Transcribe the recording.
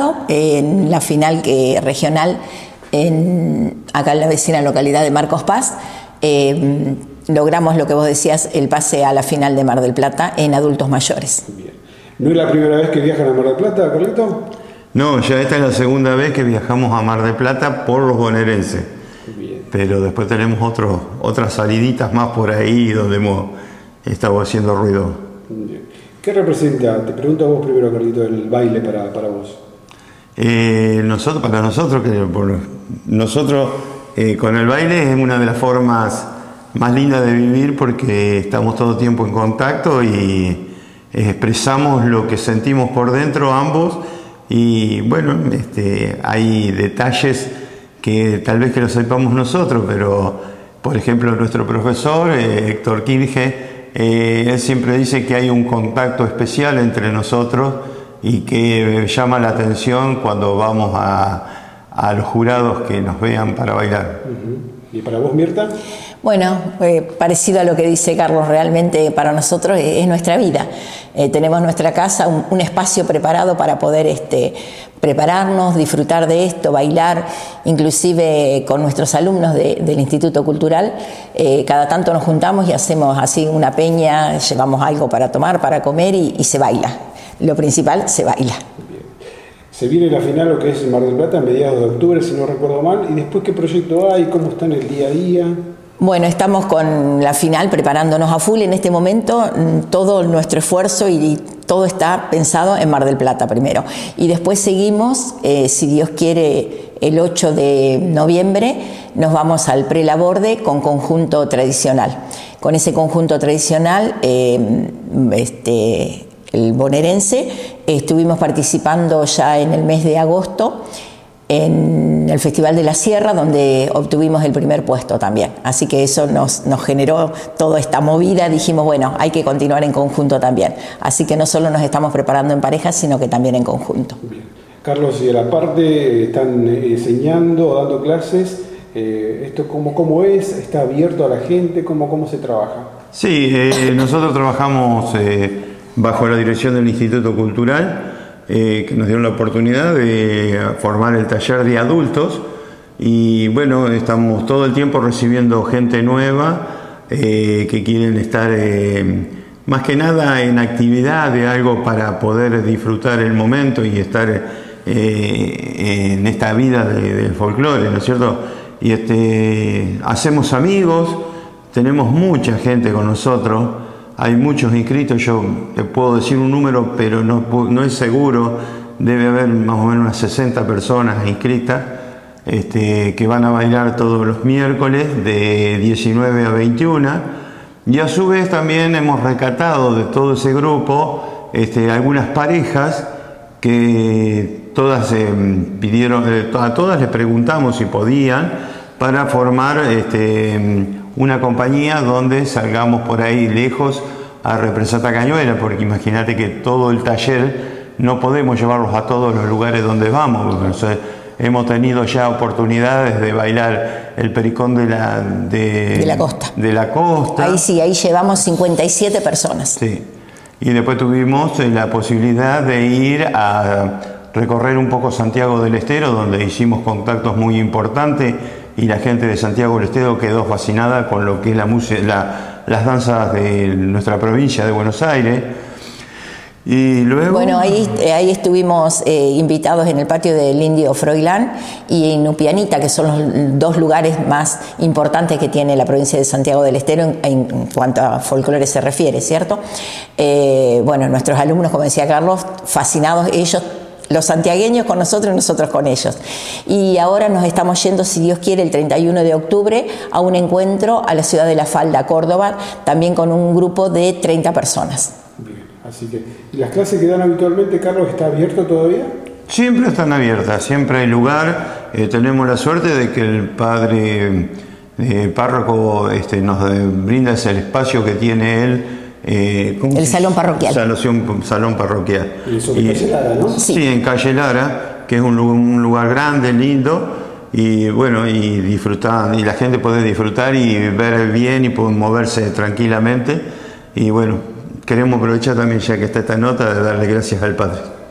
en la final regional acá en la vecina localidad de Marcos Paz. Logramos lo que vos decías, el pase a la final de Mar del Plata en adultos mayores. Bien. ¿No es la primera vez que viajan a Mar del Plata, Carlito? No, ya esta es la segunda vez que viajamos a Mar del Plata por los bonaerenses. Bien. Pero después tenemos otras saliditas más por ahí donde hemos estado haciendo ruido. Bien. ¿Qué representa, te pregunto a vos primero, Carlito, el baile para vos? Para nosotros con el baile es una de las formas más lindas de vivir porque estamos todo el tiempo en contacto y expresamos lo que sentimos por dentro ambos y bueno, hay detalles que tal vez que lo sepamos nosotros, pero por ejemplo nuestro profesor Héctor Kirge, él siempre dice que hay un contacto especial entre nosotros y que llama la atención cuando vamos a los jurados que nos vean para bailar. ¿Y para vos, Mirta? Bueno, parecido a lo que dice Carlos, realmente para nosotros es nuestra vida. Tenemos nuestra casa, un espacio preparado para poder prepararnos, disfrutar de esto, bailar, inclusive con nuestros alumnos del Instituto Cultural. Cada tanto nos juntamos y hacemos así una peña, llevamos algo para tomar, para comer y se baila. Lo principal, se baila. Bien. Se viene la final, lo que es Mar del Plata, a mediados de octubre, si no recuerdo mal. ¿Y después qué proyecto hay? ¿Cómo está en el día a día? Bueno, estamos con la final preparándonos a full en este momento. Todo nuestro esfuerzo y todo está pensado en Mar del Plata primero. Y después seguimos, si Dios quiere, el 8 de noviembre nos vamos al Prelaborde con conjunto tradicional. Con ese conjunto tradicional, el bonaerense, estuvimos participando ya en el mes de agosto en el Festival de la Sierra, donde obtuvimos el primer puesto también. Así que eso nos generó toda esta movida. Dijimos, bueno, hay que continuar en conjunto también. Así que no solo nos estamos preparando en pareja, sino que también en conjunto. Bien. Carlos, y a la parte están enseñando, dando clases. ¿Esto cómo es? ¿Está abierto a la gente? ¿Cómo se trabaja? Sí, nosotros trabajamos bajo la dirección del Instituto Cultural, que nos dieron la oportunidad de formar el taller de adultos y bueno, estamos todo el tiempo recibiendo gente nueva que quieren estar más que nada en actividad de algo para poder disfrutar el momento y estar en esta vida del folclore, ¿no es cierto? Y hacemos amigos, tenemos mucha gente con nosotros. Hay muchos inscritos, yo te puedo decir un número, pero no es seguro. Debe haber más o menos unas 60 personas inscritas que van a bailar todos los miércoles de 19 a 21. Y a su vez también hemos rescatado de todo ese grupo algunas parejas que todas pidieron, a todas les preguntamos si podían para formar una compañía donde salgamos por ahí lejos a representar Cañuelas, porque imagínate que todo el taller no podemos llevarlos a todos los lugares donde vamos. Entonces, hemos tenido ya oportunidades de bailar el pericón de la costa. Ahí sí, ahí llevamos 57 personas. Sí. Y después tuvimos la posibilidad de ir a recorrer un poco Santiago del Estero, donde hicimos contactos muy importantes. Y la gente de Santiago del Estero quedó fascinada con lo que es la música, las danzas de nuestra provincia de Buenos Aires. Y luego... Bueno, ahí estuvimos invitados en el patio del Indio Froilán y en Upianita, que son los dos lugares más importantes que tiene la provincia de Santiago del Estero en cuanto a folclore se refiere, ¿cierto? Bueno, nuestros alumnos, como decía Carlos, fascinados, ellos, los santiagueños con nosotros y nosotros con ellos. Y ahora nos estamos yendo, si Dios quiere, el 31 de octubre a un encuentro a la ciudad de La Falda, Córdoba, también con un grupo de 30 personas. Bien, así que, ¿y las clases que dan habitualmente, Carlos, está abierto todavía? Siempre están abiertas, siempre hay lugar. Tenemos la suerte de que el padre párroco nos brinda ese espacio que tiene él. El salón parroquial. Salón parroquial. Y eso en Calle Lara, ¿no? Sí, en Calle Lara, que es un lugar grande, lindo, y bueno, y disfrutar, y la gente puede disfrutar y ver el bien y puede moverse tranquilamente. Y bueno, queremos aprovechar también, ya que está esta nota, de darle gracias al Padre.